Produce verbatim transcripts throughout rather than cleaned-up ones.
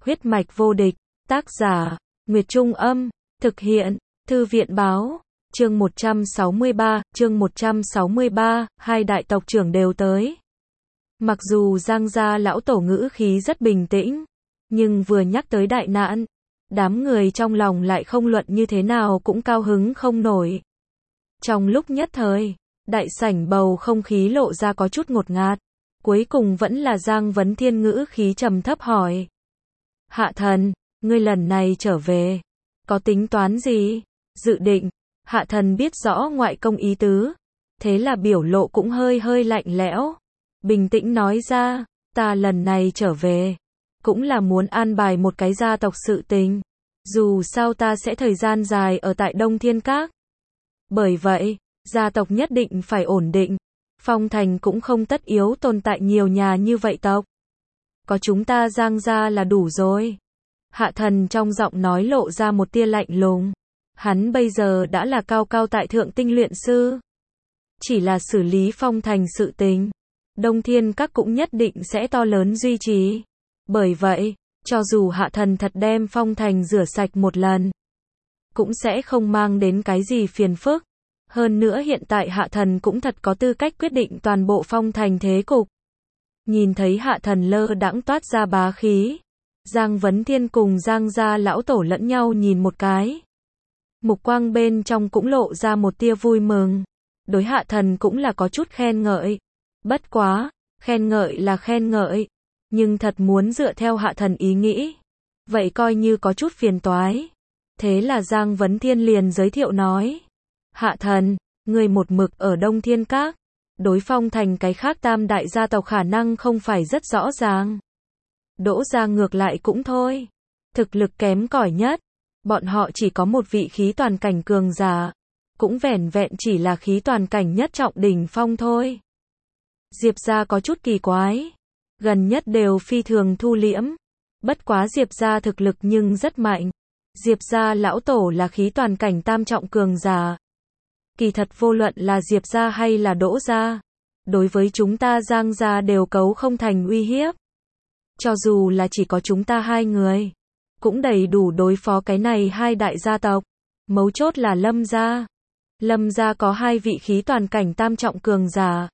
Huyết mạch vô địch, tác giả, Nguyệt Trung Âm, thực hiện, Thư viện Báo, chương một trăm sáu mươi ba, chương một trăm sáu mươi ba, hai đại tộc trưởng đều tới. Mặc dù Giang gia lão tổ ngữ khí rất bình tĩnh, nhưng vừa nhắc tới đại nạn, đám người trong lòng lại không luận như thế nào cũng cao hứng không nổi. Trong lúc nhất thời, đại sảnh bầu không khí lộ ra có chút ngột ngạt, cuối cùng vẫn là Giang Vấn Thiên ngữ khí trầm thấp hỏi. Hạ thần, ngươi lần này trở về, có tính toán gì? Dự định, hạ thần biết rõ ngoại công ý tứ, thế là biểu lộ cũng hơi hơi lạnh lẽo, bình tĩnh nói ra, ta lần này trở về, cũng là muốn an bài một cái gia tộc sự tình, dù sao ta sẽ thời gian dài ở tại Đông Thiên Các. Bởi vậy, gia tộc nhất định phải ổn định, Phong Thành cũng không tất yếu tồn tại nhiều nhà như vậy tộc. Có chúng ta Giang gia là đủ rồi. Hạ thần trong giọng nói lộ ra một tia lạnh lùng. Hắn bây giờ đã là cao cao tại thượng tinh luyện sư. Chỉ là xử lý Phong Thành sự tình, Đông Thiên Các cũng nhất định sẽ to lớn duy trì. Bởi vậy, cho dù hạ thần thật đem Phong Thành rửa sạch một lần, cũng sẽ không mang đến cái gì phiền phức. Hơn nữa hiện tại hạ thần cũng thật có tư cách quyết định toàn bộ Phong Thành thế cục. Nhìn thấy hạ thần lơ đãng toát ra bá khí, Giang Vấn Thiên cùng Giang gia lão tổ lẫn nhau nhìn một cái. Mục quang bên trong cũng lộ ra một tia vui mừng. Đối hạ thần cũng là có chút khen ngợi. Bất quá, khen ngợi là khen ngợi, nhưng thật muốn dựa theo hạ thần ý nghĩ, vậy coi như có chút phiền toái. Thế là Giang Vấn Thiên liền giới thiệu nói. Hạ thần, người một mực ở Đông Thiên Các, đối Phong Thành cái khác tam đại gia tộc khả năng không phải rất rõ ràng. Đỗ gia ngược lại cũng thôi, thực lực kém cỏi nhất, bọn họ chỉ có một vị khí toàn cảnh cường giả, cũng vẻn vẹn chỉ là khí toàn cảnh nhất trọng đỉnh phong thôi. Diệp gia có chút kỳ quái, gần nhất đều phi thường thu liễm, bất quá Diệp gia thực lực nhưng rất mạnh. Diệp gia lão tổ là khí toàn cảnh tam trọng cường giả. Kỳ thật vô luận là Diệp gia hay là Đỗ gia, đối với chúng ta Giang gia đều cấu không thành uy hiếp. Cho dù là chỉ có chúng ta hai người, cũng đầy đủ đối phó cái này hai đại gia tộc. Mấu chốt là Lâm gia. Lâm gia có hai vị khí toàn cảnh tam trọng cường giả.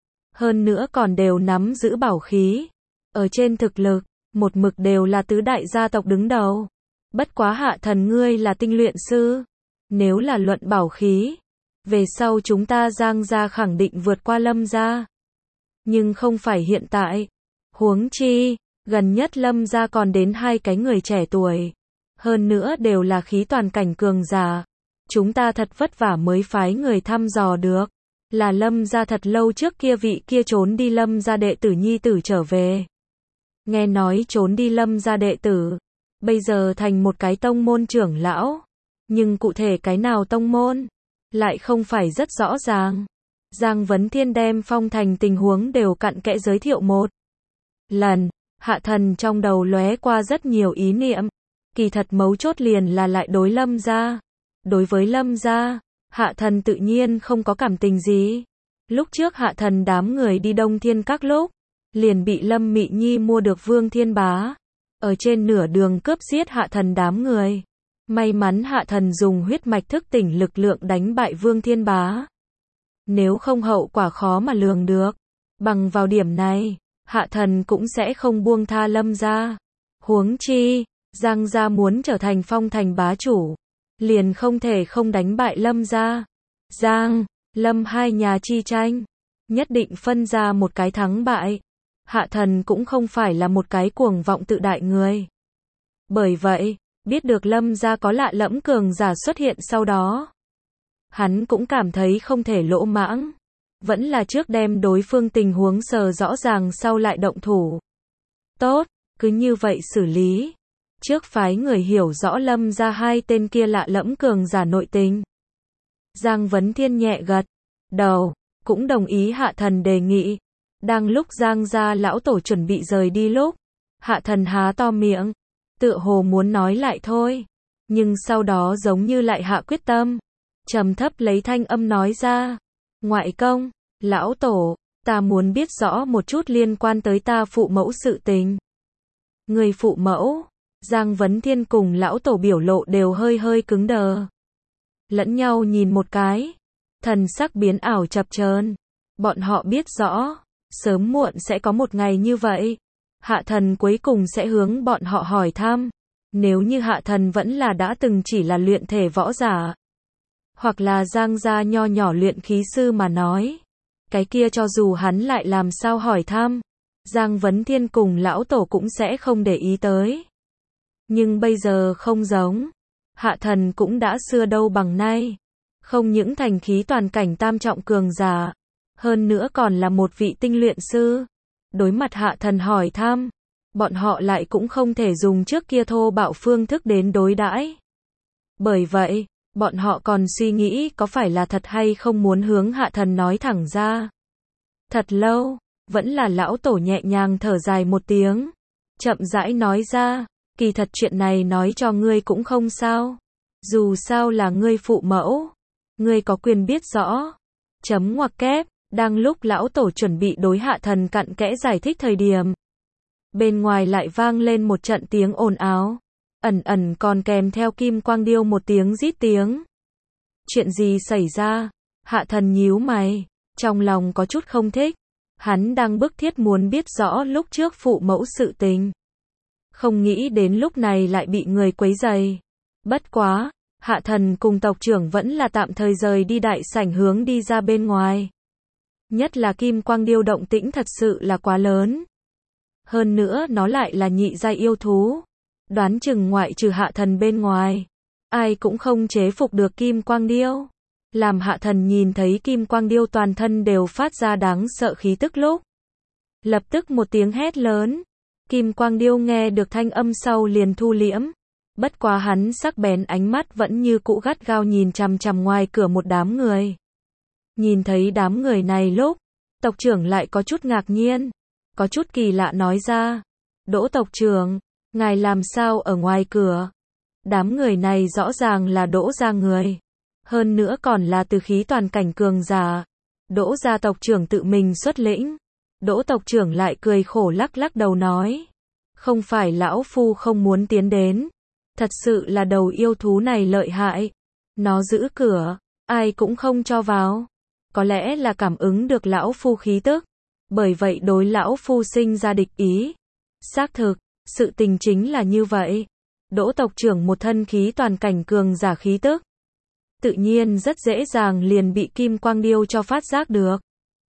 Hơn nữa còn đều nắm giữ bảo khí. Ở trên thực lực, một mực đều là tứ đại gia tộc đứng đầu. Bất quá hạ thần ngươi là tinh luyện sư. Nếu là luận bảo khí, về sau chúng ta Giang gia khẳng định vượt qua Lâm gia. Nhưng không phải hiện tại. Huống chi, gần nhất Lâm gia còn đến hai cái người trẻ tuổi. Hơn nữa đều là khí toàn cảnh cường giả. Chúng ta thật vất vả mới phái người thăm dò được. Là Lâm gia thật lâu trước kia vị kia trốn đi Lâm gia đệ tử nhi tử trở về. Nghe nói trốn đi Lâm gia đệ tử, bây giờ thành một cái tông môn trưởng lão. Nhưng cụ thể cái nào tông môn, lại không phải rất rõ ràng. Giang Vấn Thiên đem Phong Thành tình huống đều cặn kẽ giới thiệu một lần. Hạ thần trong đầu lóe qua rất nhiều ý niệm. Kỳ thật mấu chốt liền là lại đối Lâm gia. Đối với Lâm gia, hạ thần tự nhiên không có cảm tình gì. Lúc trước hạ thần đám người đi Đông Thiên Các lúc, liền bị Lâm Mị Nhi mua được Vương Thiên Bá. Ở trên nửa đường cướp giết hạ thần đám người. May mắn hạ thần dùng huyết mạch thức tỉnh lực lượng đánh bại Vương Thiên Bá. Nếu không hậu quả khó mà lường được. Bằng vào điểm này, hạ thần cũng sẽ không buông tha Lâm gia. Huống chi, Giang gia muốn trở thành Phong Thành bá chủ, liền không thể không đánh bại Lâm gia. Giang, Lâm hai nhà chi tranh, nhất định phân ra một cái thắng bại. Hạ thần cũng không phải là một cái cuồng vọng tự đại người. Bởi vậy, biết được Lâm gia có lạ lẫm cường giả xuất hiện sau đó, hắn cũng cảm thấy không thể lỗ mãng. Vẫn là trước đem đối phương tình huống sờ rõ ràng sau lại động thủ. Tốt, cứ như vậy xử lý. Trước phái người hiểu rõ Lâm gia hai tên kia lạ lẫm cường giả nội tình. Giang Vấn Thiên nhẹ gật đầu, cũng đồng ý hạ thần đề nghị. Đang lúc Giang gia lão tổ chuẩn bị rời đi lúc, hạ thần há to miệng, tựa hồ muốn nói lại thôi, nhưng sau đó giống như lại hạ quyết tâm, trầm thấp lấy thanh âm nói ra. Ngoại công, lão tổ, ta muốn biết rõ một chút liên quan tới ta phụ mẫu sự tình. Người phụ mẫu, Giang Vấn Thiên cùng lão tổ biểu lộ đều hơi hơi cứng đờ. Lẫn nhau nhìn một cái, thần sắc biến ảo chập chờn. Bọn họ biết rõ, sớm muộn sẽ có một ngày như vậy. Hạ thần cuối cùng sẽ hướng bọn họ hỏi thăm. Nếu như hạ thần vẫn là đã từng chỉ là luyện thể võ giả, hoặc là Giang gia nho nhỏ luyện khí sư mà nói, cái kia cho dù hắn lại làm sao hỏi thăm, Giang Vấn Thiên cùng lão tổ cũng sẽ không để ý tới. Nhưng bây giờ không giống. Hạ thần cũng đã xưa đâu bằng nay. Không những thành khí toàn cảnh tam trọng cường giả, hơn nữa còn là một vị tinh luyện sư. Đối mặt hạ thần hỏi thăm, bọn họ lại cũng không thể dùng trước kia thô bạo phương thức đến đối đãi. Bởi vậy, bọn họ còn suy nghĩ có phải là thật hay không muốn hướng hạ thần nói thẳng ra. Thật lâu, vẫn là lão tổ nhẹ nhàng thở dài một tiếng, chậm rãi nói ra, kỳ thật chuyện này nói cho ngươi cũng không sao. Dù sao là ngươi phụ mẫu, ngươi có quyền biết rõ. Chấm ngoặc kép, đang lúc lão tổ chuẩn bị đối hạ thần cặn kẽ giải thích thời điểm, bên ngoài lại vang lên một trận tiếng ồn ào, ẩn ẩn còn kèm theo kim quang điêu một tiếng rít tiếng. Chuyện gì xảy ra? Hạ thần nhíu mày, trong lòng có chút không thích. Hắn đang bức thiết muốn biết rõ lúc trước phụ mẫu sự tình. Không nghĩ đến lúc này lại bị người quấy rầy. Bất quá, hạ thần cùng tộc trưởng vẫn là tạm thời rời đi đại sảnh hướng đi ra bên ngoài. Nhất là kim quang điêu động tĩnh thật sự là quá lớn. Hơn nữa nó lại là nhị giai yêu thú. Đoán chừng ngoại trừ hạ thần bên ngoài, ai cũng không chế phục được kim quang điêu. Làm hạ thần nhìn thấy kim quang điêu toàn thân đều phát ra đáng sợ khí tức lúc, lập tức một tiếng hét lớn. Kim quang điêu nghe được thanh âm sau liền thu liễm. Bất quá hắn sắc bén ánh mắt vẫn như cũ gắt gao nhìn chằm chằm ngoài cửa một đám người. Nhìn thấy đám người này lúc, tộc trưởng lại có chút ngạc nhiên, có chút kỳ lạ nói ra, Đỗ tộc trưởng, ngài làm sao ở ngoài cửa? Đám người này rõ ràng là Đỗ gia người, hơn nữa còn là từ khí toàn cảnh cường giả. Đỗ gia tộc trưởng tự mình xuất lĩnh. Đỗ tộc trưởng lại cười khổ lắc lắc đầu nói, không phải lão phu không muốn tiến đến, thật sự là đầu yêu thú này lợi hại, nó giữ cửa, ai cũng không cho vào. Có lẽ là cảm ứng được lão phu khí tức, bởi vậy đối lão phu sinh ra địch ý. Xác thực, sự tình chính là như vậy. Đỗ tộc trưởng một thân khí toàn cảnh cường giả khí tức, tự nhiên rất dễ dàng liền bị kim quang điêu cho phát giác được.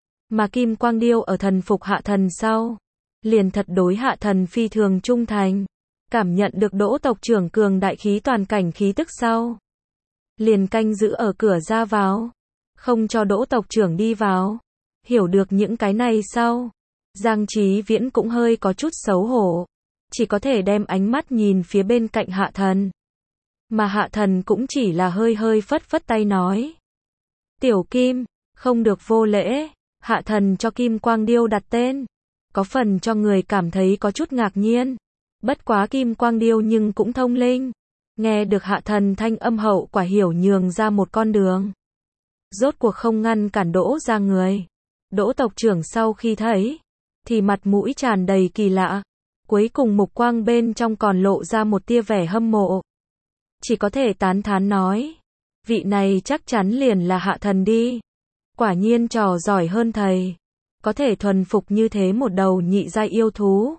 Mà kim quang điêu ở thần phục hạ thần sau, liền thật đối hạ thần phi thường trung thành. Cảm nhận được Đỗ tộc trưởng cường đại khí toàn cảnh khí tức sau, liền canh giữ ở cửa ra vào, không cho Đỗ tộc trưởng đi vào. Hiểu được những cái này sau, Giang Chí Viễn cũng hơi có chút xấu hổ, chỉ có thể đem ánh mắt nhìn phía bên cạnh hạ thần. Mà hạ thần cũng chỉ là hơi hơi phất phất tay nói, Tiểu Kim, không được vô lễ. Hạ thần cho kim quang điêu đặt tên, có phần cho người cảm thấy có chút ngạc nhiên. Bất quá kim quang điêu nhưng cũng thông linh, nghe được hạ thần thanh âm hậu quả hiểu nhường ra một con đường. Rốt cuộc không ngăn cản Đỗ ra người. Đỗ tộc trưởng sau khi thấy, thì mặt mũi tràn đầy kỳ lạ, cuối cùng mục quang bên trong còn lộ ra một tia vẻ hâm mộ. Chỉ có thể tán thán nói, vị này chắc chắn liền là hạ thần đi. Quả nhiên trò giỏi hơn thầy, có thể thuần phục như thế một đầu nhị giai yêu thú.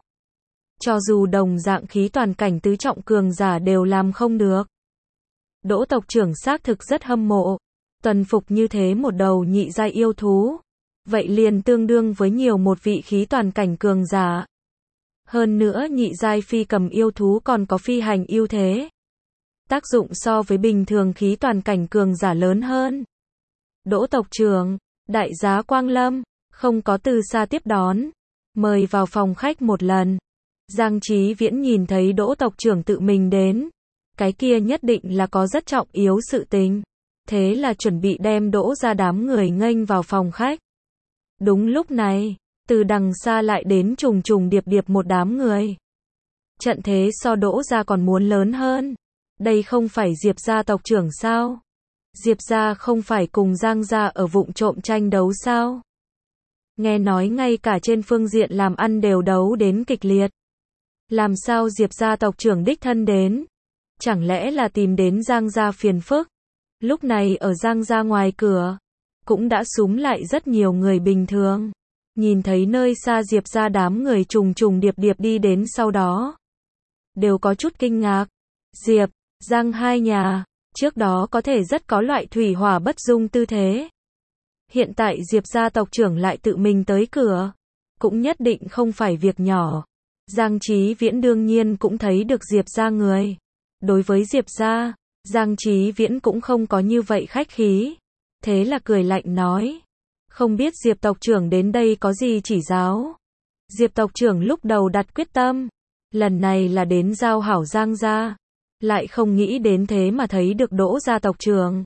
Cho dù đồng dạng khí toàn cảnh tứ trọng cường giả đều làm không được. Đỗ tộc trưởng xác thực rất hâm mộ, thuần phục như thế một đầu nhị giai yêu thú, vậy liền tương đương với nhiều một vị khí toàn cảnh cường giả. Hơn nữa nhị giai phi cầm yêu thú còn có phi hành ưu thế, tác dụng so với bình thường khí toàn cảnh cường giả lớn hơn. Đỗ tộc trưởng, đại giá Quang Lâm, không có từ xa tiếp đón, mời vào phòng khách một lần. Giang Chí Viễn nhìn thấy Đỗ tộc trưởng tự mình đến, cái kia nhất định là có rất trọng yếu sự tình, thế là chuẩn bị đem Đỗ ra đám người nghênh vào phòng khách. Đúng lúc này, từ đằng xa lại đến trùng trùng điệp điệp một đám người. Trận thế so Đỗ ra còn muốn lớn hơn. Đây không phải Diệp gia tộc trưởng sao? Diệp gia không phải cùng Giang gia ở vụng trộm tranh đấu sao? Nghe nói ngay cả trên phương diện làm ăn đều đấu đến kịch liệt. Làm sao Diệp gia tộc trưởng đích thân đến? Chẳng lẽ là tìm đến Giang gia phiền phức? Lúc này ở Giang gia ngoài cửa, cũng đã súm lại rất nhiều người bình thường. Nhìn thấy nơi xa Diệp gia đám người trùng trùng điệp điệp đi đến sau đó. Đều có chút kinh ngạc. Diệp, Giang hai nhà, trước đó có thể rất có loại thủy hỏa bất dung tư thế. Hiện tại Diệp gia tộc trưởng lại tự mình tới cửa. Cũng nhất định không phải việc nhỏ. Giang Chí Viễn đương nhiên cũng thấy được Diệp gia người. Đối với Diệp gia, Giang Chí Viễn cũng không có như vậy khách khí. Thế là cười lạnh nói. Không biết Diệp tộc trưởng đến đây có gì chỉ giáo. Diệp tộc trưởng lúc đầu đặt quyết tâm. Lần này là đến giao hảo Giang gia. Lại không nghĩ đến thế mà thấy được Đỗ gia tộc trưởng.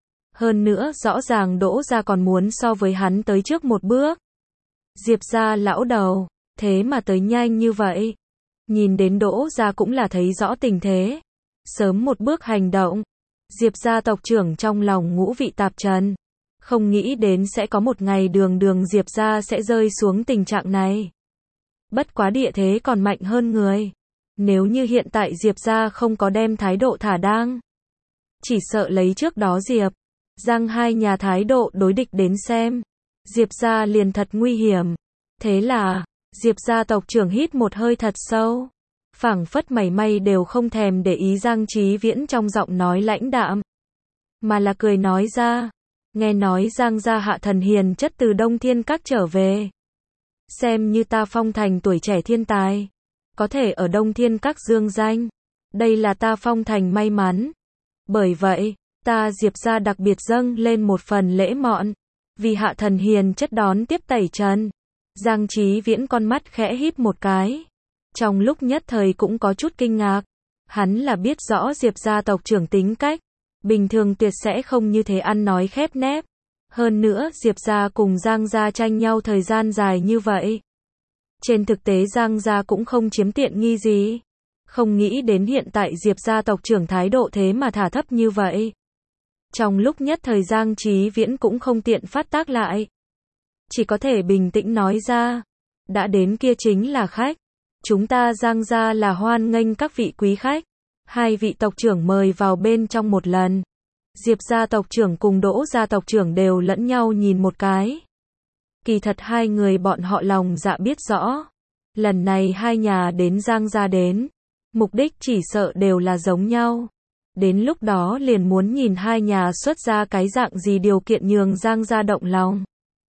Hơn nữa rõ ràng Đỗ gia còn muốn so với hắn tới trước một bước. Diệp gia lão đầu, thế mà tới nhanh như vậy. Nhìn đến Đỗ gia cũng là thấy rõ tình thế. Sớm một bước hành động. Diệp gia tộc trưởng trong lòng ngũ vị tạp trần. Không nghĩ đến sẽ có một ngày đường đường Diệp gia sẽ rơi xuống tình trạng này. Bất quá địa thế còn mạnh hơn người. Nếu như hiện tại Diệp gia không có đem thái độ thả đang. Chỉ sợ lấy trước đó Diệp, Giang hai nhà thái độ đối địch đến xem. Diệp gia liền thật nguy hiểm. Thế là, Diệp gia tộc trưởng hít một hơi thật sâu. Phảng phất mảy may đều không thèm để ý Giang Chí Viễn trong giọng nói lãnh đạm. Mà là cười nói ra. Nghe nói Giang gia Hạ Thần hiền chất từ Đông Thiên Các trở về. Xem như ta Phong Thành tuổi trẻ thiên tài. Có thể ở Đông Thiên Các dương danh. Đây là ta Phong Thành may mắn. Bởi vậy, ta Diệp gia đặc biệt dâng lên một phần lễ mọn. Vì Hạ Thần hiền chất đón tiếp tẩy trần. Giang Chí Viễn con mắt khẽ híp một cái. Trong lúc nhất thời cũng có chút kinh ngạc. Hắn là biết rõ Diệp gia tộc trưởng tính cách. Bình thường tuyệt sẽ không như thế ăn nói khép nép. Hơn nữa Diệp gia cùng Giang gia tranh nhau thời gian dài như vậy. Trên thực tế Giang gia cũng không chiếm tiện nghi gì. Không nghĩ đến hiện tại Diệp gia tộc trưởng thái độ thế mà thả thấp như vậy. Trong lúc nhất thời Giang Chí Viễn cũng không tiện phát tác lại. Chỉ có thể bình tĩnh nói ra. Đã đến kia chính là khách. Chúng ta Giang gia là hoan nghênh các vị quý khách. Hai vị tộc trưởng mời vào bên trong một lần. Diệp gia tộc trưởng cùng Đỗ gia tộc trưởng đều lẫn nhau nhìn một cái. Kỳ thật hai người bọn họ lòng dạ biết rõ. Lần này hai nhà đến Giang gia đến. Mục đích chỉ sợ đều là giống nhau. Đến lúc đó liền muốn nhìn hai nhà xuất ra cái dạng gì điều kiện nhường Giang gia động lòng.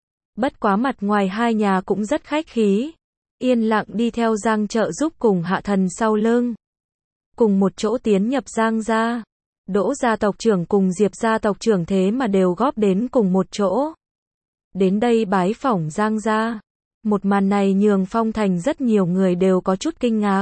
Bất quá mặt ngoài hai nhà cũng rất khách khí. Yên lặng đi theo Giang trợ giúp cùng Hạ Thần sau lưng. Cùng một chỗ tiến nhập Giang gia. Đỗ gia tộc trưởng cùng Diệp gia tộc trưởng thế mà đều góp đến cùng một chỗ. Đến đây bái phỏng Giang gia. Một màn này nhường Phong Thành rất nhiều người đều có chút kinh ngạc.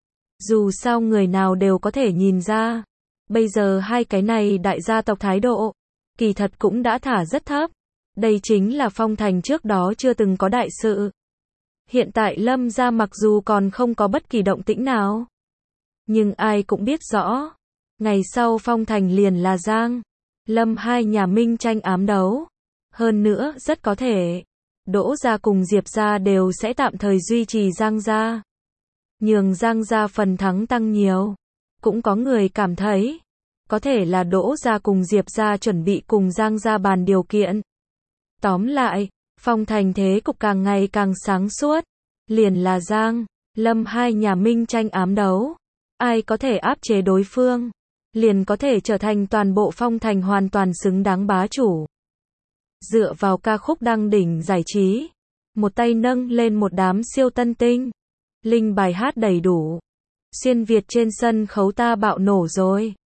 Dù sao người nào đều có thể nhìn ra. Bây giờ hai cái này đại gia tộc thái độ. Kỳ thật cũng đã thả rất thấp. Đây chính là Phong Thành trước đó chưa từng có đại sự. Hiện tại Lâm gia mặc dù còn không có bất kỳ động tĩnh nào. Nhưng ai cũng biết rõ. Ngày sau Phong Thành liền là Giang, Lâm hai nhà minh tranh ám đấu. Hơn nữa rất có thể. Đỗ gia cùng Diệp gia đều sẽ tạm thời duy trì Giang gia. Nhường Giang gia phần thắng tăng nhiều. Cũng có người cảm thấy. Có thể là Đỗ gia cùng Diệp gia chuẩn bị cùng Giang gia bàn điều kiện. Tóm lại, Phong Thành thế cục càng ngày càng sáng suốt. Liền là Giang, Lâm hai nhà minh tranh ám đấu. Ai có thể áp chế đối phương, liền có thể trở thành toàn bộ Phong Thành hoàn toàn xứng đáng bá chủ. Dựa vào ca khúc đăng đỉnh giải trí, một tay nâng lên một đám siêu tân tinh. Linh bài hát đầy đủ. Xuyên Việt trên sân khấu ta bạo nổ rồi.